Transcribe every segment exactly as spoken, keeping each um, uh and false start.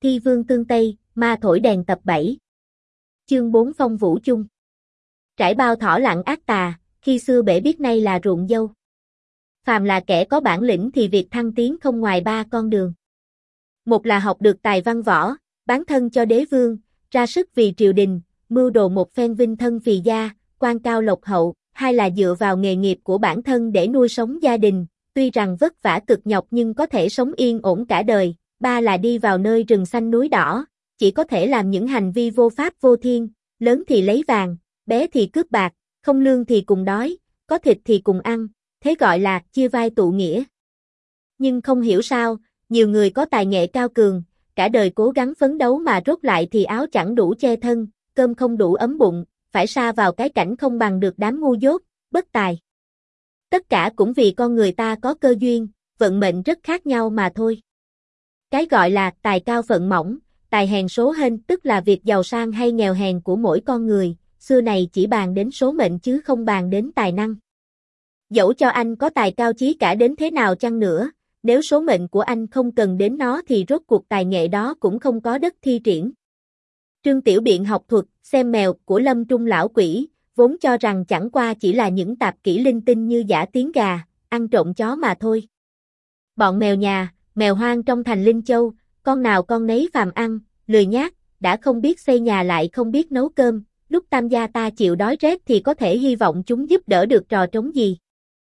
Thi vương tương Tây, ma thổi đèn tập bảy. Chương bốn Phong vũ chung. Trải bao thỏ lặng ác tà, khi xưa bể biết nay là ruộng dâu. Phàm là kẻ có bản lĩnh thì việc thăng tiến không ngoài ba con đường. Một là học được tài văn võ, bán thân cho đế vương, ra sức vì triều đình, mưu đồ một phen vinh thân phì gia, quan cao lộc hậu. Hai là dựa vào nghề nghiệp của bản thân để nuôi sống gia đình, tuy rằng vất vả cực nhọc nhưng có thể sống yên ổn cả đời. Ba là đi vào nơi rừng xanh núi đỏ, chỉ có thể làm những hành vi vô pháp vô thiên, lớn thì lấy vàng, bé thì cướp bạc, không lương thì cùng đói, có thịt thì cùng ăn, thế gọi là chia vai tụ nghĩa. Nhưng không hiểu sao, nhiều người có tài nghệ cao cường, cả đời cố gắng phấn đấu mà rốt lại thì áo chẳng đủ che thân, cơm không đủ ấm bụng, phải sa vào cái cảnh không bằng được đám ngu dốt, bất tài. Tất cả cũng vì con người ta có cơ duyên, vận mệnh rất khác nhau mà thôi. Cái gọi là tài cao phận mỏng, tài hèn số hên tức là việc giàu sang hay nghèo hèn của mỗi con người, xưa này chỉ bàn đến số mệnh chứ không bàn đến tài năng. Dẫu cho anh có tài cao chí cả đến thế nào chăng nữa, nếu số mệnh của anh không cần đến nó thì rốt cuộc tài nghệ đó cũng không có đất thi triển. Trương Tiểu Biện học thuật, xem mèo của Lâm Trung lão quỷ, vốn cho rằng chẳng qua chỉ là những tạp kỹ linh tinh như giả tiếng gà, ăn trộm chó mà thôi. Bọn mèo nhà, mèo hoang trong thành Linh Châu, con nào con nấy phàm ăn, lười nhác, đã không biết xây nhà lại không biết nấu cơm, lúc tam gia ta chịu đói rét thì có thể hy vọng chúng giúp đỡ được trò trống gì.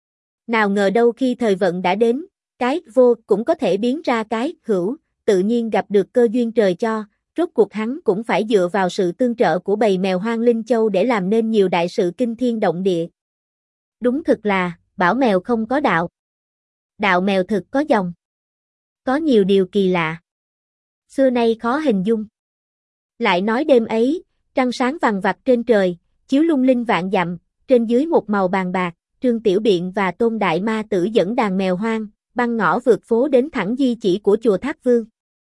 Nào ngờ đâu khi thời vận đã đến, cái vô cũng có thể biến ra cái hữu, tự nhiên gặp được cơ duyên trời cho. Rốt cuộc hắn cũng phải dựa vào sự tương trợ của bầy mèo hoang Linh Châu để làm nên nhiều đại sự kinh thiên động địa. Đúng thực là, bảo mèo không có đạo. Đạo mèo thực có dòng. Có nhiều điều kỳ lạ. Xưa nay khó hình dung. Lại nói đêm ấy, trăng sáng vằng vặc trên trời, chiếu lung linh vạn dặm, trên dưới một màu bàn bạc, Trương Tiểu Biện và Tôn Đại Ma Tử dẫn đàn mèo hoang, băng ngõ vượt phố đến thẳng di chỉ của chùa Tháp Vương.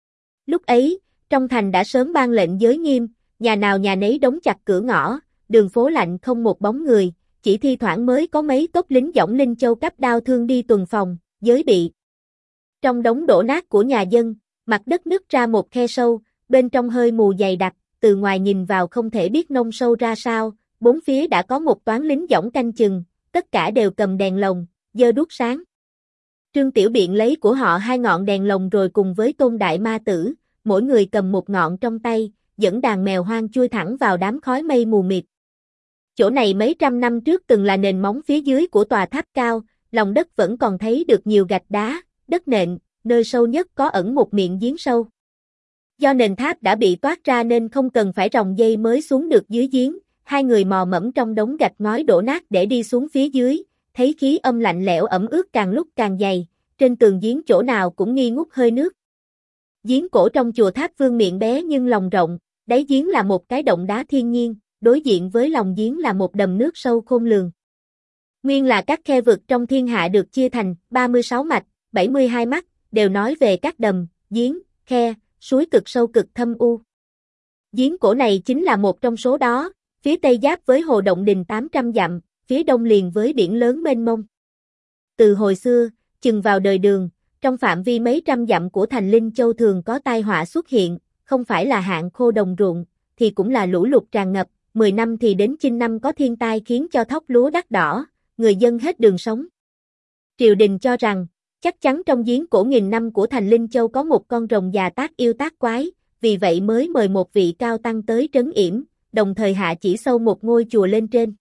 Lúc ấy, trong thành đã sớm ban lệnh giới nghiêm, nhà nào nhà nấy đóng chặt cửa ngõ, đường phố lạnh không một bóng người, chỉ thi thoảng mới có mấy tốp lính dõng Linh Châu cắp đao thương đi tuần phòng, giới bị. Trong đống đổ nát của nhà dân, mặt đất nứt ra một khe sâu, bên trong hơi mù dày đặc, từ ngoài nhìn vào không thể biết nông sâu ra sao, bốn phía đã có một toán lính dõng canh chừng, tất cả đều cầm đèn lồng, giơ đuốc sáng. Trương Tiểu Biện lấy của họ hai ngọn đèn lồng rồi cùng với Tôn Đại Ma Tử, mỗi người cầm một ngọn trong tay, dẫn đàn mèo hoang chui thẳng vào đám khói mây mù mịt. Chỗ này mấy trăm năm trước từng là nền móng phía dưới của tòa tháp cao, lòng đất vẫn còn thấy được nhiều gạch đá, đất nện, nơi sâu nhất có ẩn một miệng giếng sâu. Do nền tháp đã bị toát ra nên không cần phải ròng dây mới xuống được dưới giếng, hai người mò mẫm trong đống gạch ngói đổ nát để đi xuống phía dưới, thấy khí âm lạnh lẽo ẩm ướt càng lúc càng dày, trên tường giếng chỗ nào cũng nghi ngút hơi nước. Giếng cổ trong chùa Tháp Vương miệng bé nhưng lòng rộng, đáy giếng là một cái động đá thiên nhiên, đối diện với lòng giếng là một đầm nước sâu khôn lường. Nguyên là các khe vực trong thiên hạ được chia thành ba mươi sáu mạch, bảy mươi hai mắt, đều nói về các đầm, giếng, khe, suối cực sâu cực thâm u. Giếng cổ này chính là một trong số đó, phía tây giáp với hồ Động Đình tám trăm dặm, phía đông liền với biển lớn mênh mông. Từ hồi xưa, chừng vào đời Đường, trong phạm vi mấy trăm dặm của thành Linh Châu thường có tai họa xuất hiện, không phải là hạn khô đồng ruộng, thì cũng là lũ lụt tràn ngập, mười năm thì đến chín năm có thiên tai khiến cho thóc lúa đắt đỏ, người dân hết đường sống. Triều đình cho rằng, chắc chắn trong giếng cổ nghìn năm của thành Linh Châu có một con rồng già tác yêu tác quái, vì vậy mới mời một vị cao tăng tới trấn yểm, đồng thời hạ chỉ sâu một ngôi chùa lên trên.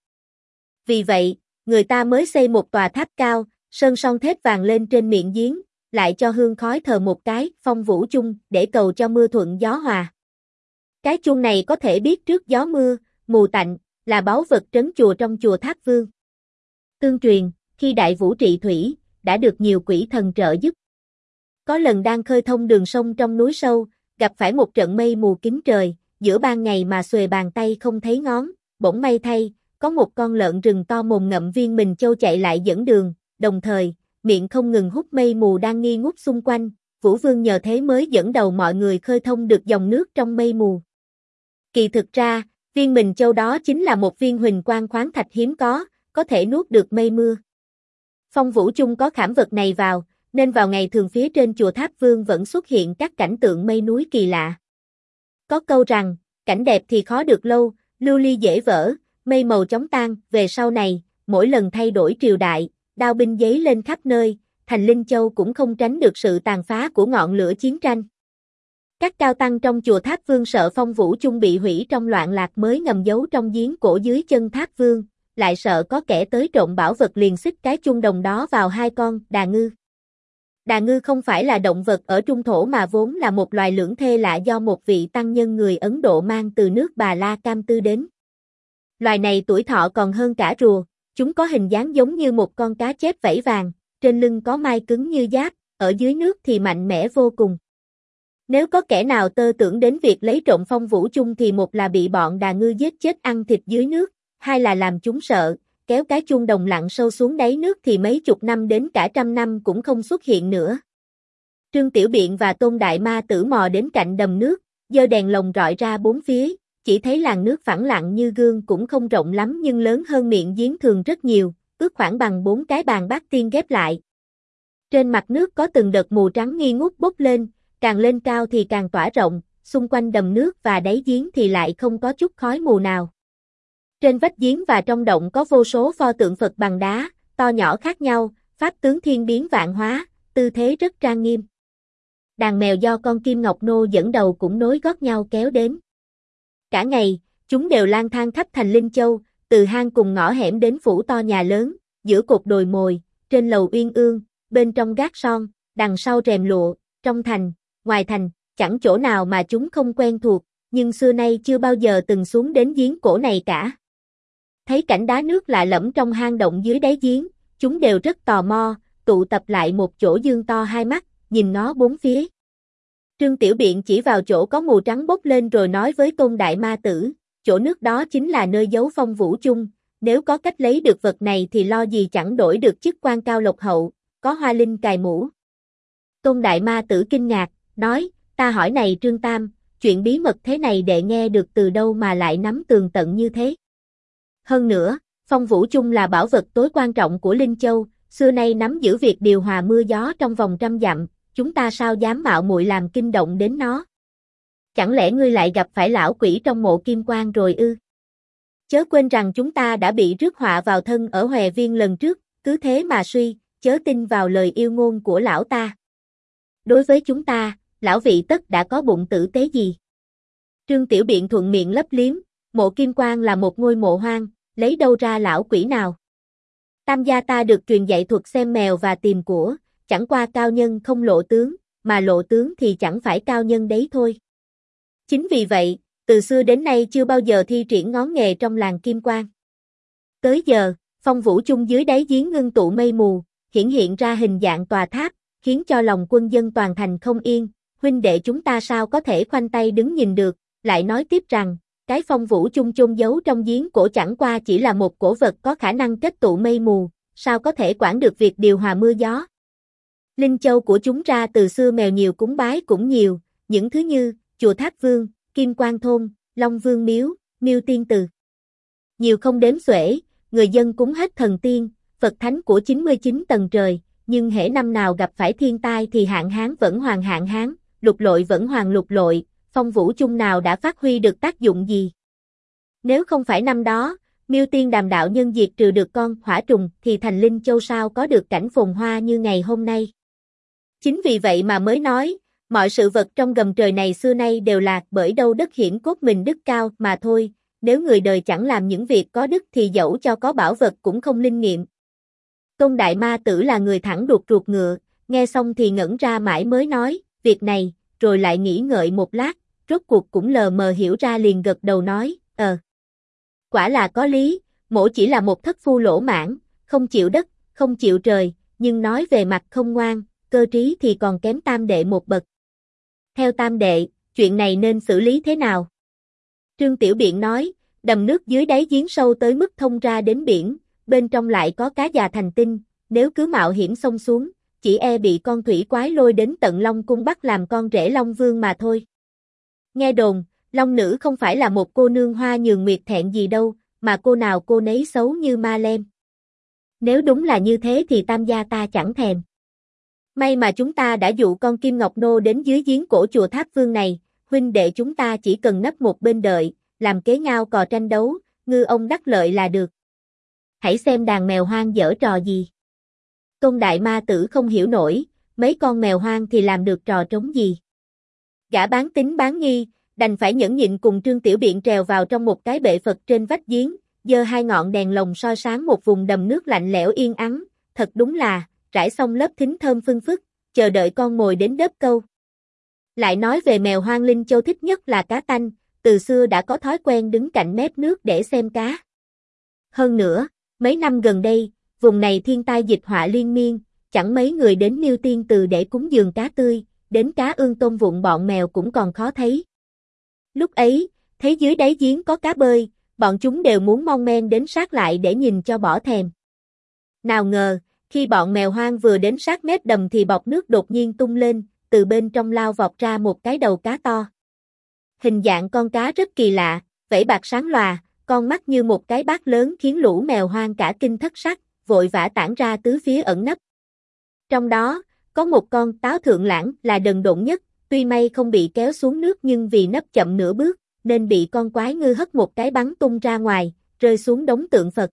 Vì vậy, người ta mới xây một tòa tháp cao, sơn son thép vàng lên trên miệng giếng, lại cho hương khói thờ một cái phong vũ chung để cầu cho mưa thuận gió hòa. Cái chuông này có thể biết trước gió mưa, mù tạnh, là báu vật trấn chùa trong chùa Tháp Vương. Tương truyền, khi đại vũ trị thủy, đã được nhiều quỷ thần trợ giúp. Có lần đang khơi thông đường sông trong núi sâu, gặp phải một trận mây mù kín trời, giữa ban ngày mà xuề bàn tay không thấy ngón, bỗng may thay, có một con lợn rừng to mồm ngậm viên mình châu chạy lại dẫn đường, đồng thời, miệng không ngừng hút mây mù đang nghi ngút xung quanh, Vũ Vương nhờ thế mới dẫn đầu mọi người khơi thông được dòng nước trong mây mù. Kỳ thực ra, viên mình châu đó chính là một viên huỳnh quang khoáng thạch hiếm có, có thể nuốt được mây mưa. Phong vũ chung có khảm vật này vào, nên vào ngày thường phía trên chùa Tháp Vương vẫn xuất hiện các cảnh tượng mây núi kỳ lạ. Có câu rằng, cảnh đẹp thì khó được lâu, lưu ly dễ vỡ, mây màu chóng tan. Về sau này, mỗi lần thay đổi triều đại, đao binh giấy lên khắp nơi, thành Linh Châu cũng không tránh được sự tàn phá của ngọn lửa chiến tranh. Các cao tăng trong chùa Tháp Vương sợ Phong Vũ Chung bị hủy trong loạn lạc mới ngầm giấu trong giếng cổ dưới chân Tháp Vương, lại sợ có kẻ tới trộm bảo vật liền xích cái chuông đồng đó vào hai con đà ngư. Đà ngư không phải là động vật ở Trung Thổ mà vốn là một loài lưỡng thê lạ do một vị tăng nhân người Ấn Độ mang từ nước Bà La Cam Tư đến. Loài này tuổi thọ còn hơn cả rùa, chúng có hình dáng giống như một con cá chép vảy vàng, trên lưng có mai cứng như giáp, ở dưới nước thì mạnh mẽ vô cùng. Nếu có kẻ nào tơ tưởng đến việc lấy trộm Phong Vũ Chung thì một là bị bọn đà ngư giết chết ăn thịt dưới nước, hai là làm chúng sợ, kéo cái chuông đồng lặn sâu xuống đáy nước thì mấy chục năm đến cả trăm năm cũng không xuất hiện nữa. Trương Tiểu Biện và Tôn Đại Ma Tử mò đến cạnh đầm nước, giơ đèn lồng rọi ra bốn phía, chỉ thấy làn nước phẳng lặng như gương, cũng không rộng lắm nhưng lớn hơn miệng giếng thường rất nhiều, ước khoảng bằng bốn cái bàn bát tiên ghép lại. Trên mặt nước có từng đợt mù trắng nghi ngút bốc lên, càng lên cao thì càng tỏa rộng, xung quanh đầm nước và đáy giếng thì lại không có chút khói mù nào. Trên vách giếng và trong động có vô số pho tượng Phật bằng đá, to nhỏ khác nhau, pháp tướng thiên biến vạn hóa, tư thế rất trang nghiêm. Đàn mèo do con Kim Ngọc Nô dẫn đầu cũng nối gót nhau kéo đến. Cả ngày, chúng đều lang thang khắp thành Linh Châu, từ hang cùng ngõ hẻm đến phủ to nhà lớn, giữa cột đồi mồi, trên lầu uyên ương, bên trong gác son, đằng sau rèm lụa, trong thành, ngoài thành, chẳng chỗ nào mà chúng không quen thuộc, nhưng xưa nay chưa bao giờ từng xuống đến giếng cổ này cả. Thấy cảnh đá nước lạ lẫm trong hang động dưới đáy giếng, chúng đều rất tò mò, tụ tập lại một chỗ dương to hai mắt, nhìn ngó bốn phía. Trương Tiểu Biện chỉ vào chỗ có mù trắng bốc lên rồi nói với Tôn Đại Ma Tử, chỗ nước đó chính là nơi giấu Phong Vũ Chung, nếu có cách lấy được vật này thì lo gì chẳng đổi được chức quan cao lộc hậu, có hoa linh cài mũ. Tôn Đại Ma Tử kinh ngạc, nói, ta hỏi này Trương Tam, chuyện bí mật thế này đệ nghe được từ đâu mà lại nắm tường tận như thế? Hơn nữa, Phong Vũ Chung là bảo vật tối quan trọng của Linh Châu, xưa nay nắm giữ việc điều hòa mưa gió trong vòng trăm dặm, chúng ta sao dám mạo muội làm kinh động đến nó? Chẳng lẽ ngươi lại gặp phải lão quỷ trong mộ Kim Quan rồi ư? Chớ quên rằng chúng ta đã bị rước họa vào thân ở Hòe Viên lần trước, cứ thế mà suy, chớ tin vào lời yêu ngôn của lão ta. Đối với chúng ta, lão vị tất đã có bụng tử tế gì? Trương Tiểu Biện thuận miệng lấp liếm, mộ Kim Quan là một ngôi mộ hoang, lấy đâu ra lão quỷ nào? Tam gia ta được truyền dạy thuật xem mèo và tìm của, chẳng qua cao nhân không lộ tướng, mà lộ tướng thì chẳng phải cao nhân đấy thôi. Chính vì vậy, từ xưa đến nay chưa bao giờ thi triển ngón nghề trong làng Kim Quan. Tới giờ, Phong Vũ Chung dưới đáy giếng ngưng tụ mây mù, hiển hiện ra hình dạng tòa tháp, khiến cho lòng quân dân toàn thành không yên, huynh đệ chúng ta sao có thể khoanh tay đứng nhìn được, lại nói tiếp rằng, cái Phong Vũ Chung chôn giấu trong giếng cổ chẳng qua chỉ là một cổ vật có khả năng kết tụ mây mù, sao có thể quản được việc điều hòa mưa gió. Linh Châu của chúng ra từ xưa mèo nhiều cúng bái cũng nhiều, những thứ như chùa Tháp Vương, Kim Quan Thôn, Long Vương Miếu, Miêu Tiên Từ. Nhiều không đếm xuể, người dân cúng hết thần tiên, Phật Thánh của chín mươi chín tầng trời, nhưng hễ năm nào gặp phải thiên tai thì hạn hán vẫn hoàn hạn hán, lục lội vẫn hoàn lục lội, Phong Vũ Chung nào đã phát huy được tác dụng gì. Nếu không phải năm đó, Miêu Tiên Đàm đạo nhân diệt trừ được con hỏa trùng thì thành Linh Châu sao có được cảnh phồn hoa như ngày hôm nay. Chính vì vậy mà mới nói, mọi sự vật trong gầm trời này xưa nay đều là bởi đâu đất hiển cốt mình đức cao mà thôi, nếu người đời chẳng làm những việc có đức thì dẫu cho có bảo vật cũng không linh nghiệm. Tôn Đại Ma Tử là người thẳng đuột ruột ngựa, nghe xong thì ngẩn ra mãi mới nói, việc này, rồi lại nghĩ ngợi một lát, rốt cuộc cũng lờ mờ hiểu ra liền gật đầu nói, ờ. Quả là có lý, mỗ chỉ là một thất phu lỗ mãng, không chịu đất, không chịu trời, nhưng nói về mặt không ngoan, cơ trí thì còn kém tam đệ một bậc. Theo tam đệ, chuyện này nên xử lý thế nào? Trương Tiểu Biện nói, đầm nước dưới đáy giếng sâu tới mức thông ra đến biển, bên trong lại có cá già thành tinh, nếu cứ mạo hiểm xông xuống, chỉ e bị con thủy quái lôi đến tận Long Cung bắt làm con rể Long Vương mà thôi. Nghe đồn, Long Nữ không phải là một cô nương hoa nhường nguyệt thẹn gì đâu, mà cô nào cô nấy xấu như ma lem. Nếu đúng là như thế thì tam gia ta chẳng thèm. May mà chúng ta đã dụ con Kim Ngọc Nô đến dưới giếng cổ chùa Tháp Vương này, huynh đệ chúng ta chỉ cần nấp một bên đợi, làm kế ngao cò tranh đấu, ngư ông đắc lợi là được. Hãy xem đàn mèo hoang giở trò gì. Tôn Đại Ma Tử không hiểu nổi, mấy con mèo hoang thì làm được trò trống gì. Gã bán tín bán nghi, đành phải nhẫn nhịn cùng Trương Tiểu Biện trèo vào trong một cái bệ Phật trên vách giếng, giơ hai ngọn đèn lồng soi sáng một vùng đầm nước lạnh lẽo yên ắng, thật đúng là, rải xong lớp thính thơm phưng phức, chờ đợi con mồi đến đớp câu. Lại nói về mèo hoang Linh Châu thích nhất là cá tanh, từ xưa đã có thói quen đứng cạnh mép nước để xem cá. Hơn nữa, mấy năm gần đây, vùng này thiên tai dịch họa liên miên, chẳng mấy người đến Niêu Tiên Từ để cúng dường cá tươi, đến cá ương tôm vụn bọn mèo cũng còn khó thấy. Lúc ấy, thấy dưới đáy giếng có cá bơi, bọn chúng đều muốn mon men đến sát lại để nhìn cho bỏ thèm. Nào ngờ, khi bọn mèo hoang vừa đến sát mép đầm thì bọt nước đột nhiên tung lên, từ bên trong lao vọt ra một cái đầu cá to. Hình dạng con cá rất kỳ lạ, vảy bạc sáng lòa, con mắt như một cái bát lớn khiến lũ mèo hoang cả kinh thất sắc, vội vã tản ra tứ phía ẩn nấp. Trong đó, có một con táo thượng lãng là đần độn nhất, tuy may không bị kéo xuống nước nhưng vì nấp chậm nửa bước, nên bị con quái ngư hất một cái bắn tung ra ngoài, rơi xuống đống tượng Phật.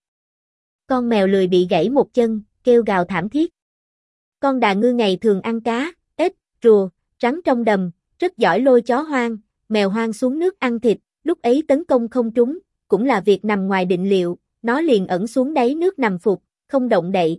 Con mèo lười bị gãy một chân, kêu gào thảm thiết. Con đà ngư ngày thường ăn cá, ếch, rùa, rắn trong đầm, rất giỏi lôi chó hoang, mèo hoang xuống nước ăn thịt, lúc ấy tấn công không trúng, cũng là việc nằm ngoài định liệu, nó liền ẩn xuống đáy nước nằm phục, không động đậy.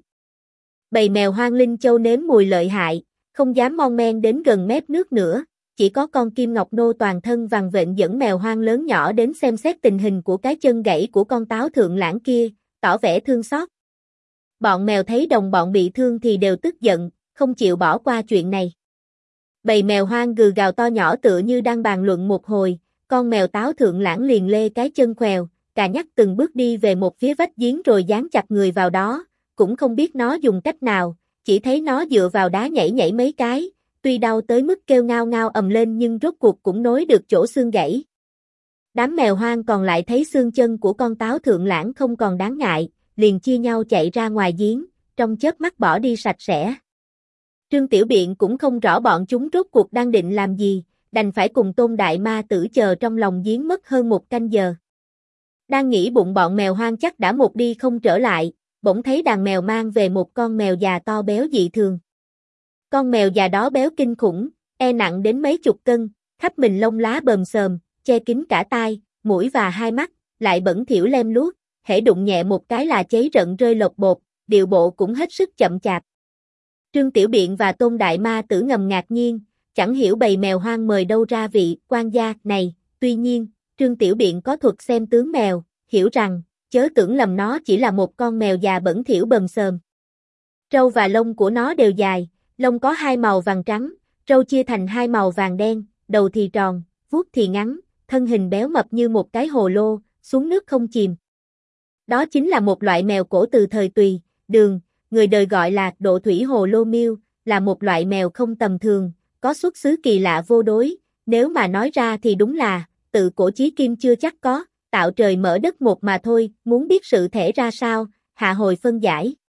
Bầy mèo hoang Linh Châu nếm mùi lợi hại, không dám mon men đến gần mép nước nữa, chỉ có con Kim Ngọc Nô toàn thân vằn vện dẫn mèo hoang lớn nhỏ đến xem xét tình hình của cái chân gãy của con táo thượng lãng kia, tỏ vẻ thương xót. Bọn mèo thấy đồng bọn bị thương thì đều tức giận, không chịu bỏ qua chuyện này. Bầy mèo hoang gừ gào to nhỏ tựa như đang bàn luận một hồi, con mèo táo thượng lãng liền lê cái chân khèo, cà nhắc từng bước đi về một phía vách giếng rồi dán chặt người vào đó, cũng không biết nó dùng cách nào, chỉ thấy nó dựa vào đá nhảy nhảy mấy cái, tuy đau tới mức kêu ngao ngao ầm lên nhưng rốt cuộc cũng nối được chỗ xương gãy. Đám mèo hoang còn lại thấy xương chân của con táo thượng lãng không còn đáng ngại, liền chia nhau chạy ra ngoài giếng, trong chớp mắt bỏ đi sạch sẽ. Trương Tiểu Biện cũng không rõ bọn chúng rốt cuộc đang định làm gì, đành phải cùng Tôn Đại Ma Tử chờ trong lòng giếng mất hơn một canh giờ. Đang nghĩ bụng bọn mèo hoang chắc đã một đi không trở lại, bỗng thấy đàn mèo mang về một con mèo già to béo dị thường. Con mèo già đó béo kinh khủng, e nặng đến mấy chục cân, khắp mình lông lá bờm xờm, che kín cả tai, mũi và hai mắt, lại bẩn thỉu lem luốc, hễ đụng nhẹ một cái là cháy rận rơi lột bột, điệu bộ cũng hết sức chậm chạp. Trương Tiểu Biện và Tôn Đại Ma Tử ngầm ngạc nhiên, chẳng hiểu bầy mèo hoang mời đâu ra vị quan gia này, tuy nhiên, Trương Tiểu Biện có thuật xem tướng mèo, hiểu rằng, chớ tưởng lầm nó chỉ là một con mèo già bẩn thỉu bờm xờm. Râu và lông của nó đều dài, lông có hai màu vàng trắng, râu chia thành hai màu vàng đen, đầu thì tròn, vuốt thì ngắn, thân hình béo mập như một cái hồ lô, xuống nước không chìm. Đó chính là một loại mèo cổ từ thời Tùy, Đường, người đời gọi là độ thủy hồ lô miêu, là một loại mèo không tầm thường, có xuất xứ kỳ lạ vô đối, nếu mà nói ra thì đúng là, tự cổ chí kim chưa chắc có, tạo trời mở đất một mà thôi, muốn biết sự thể ra sao, hạ hồi phân giải.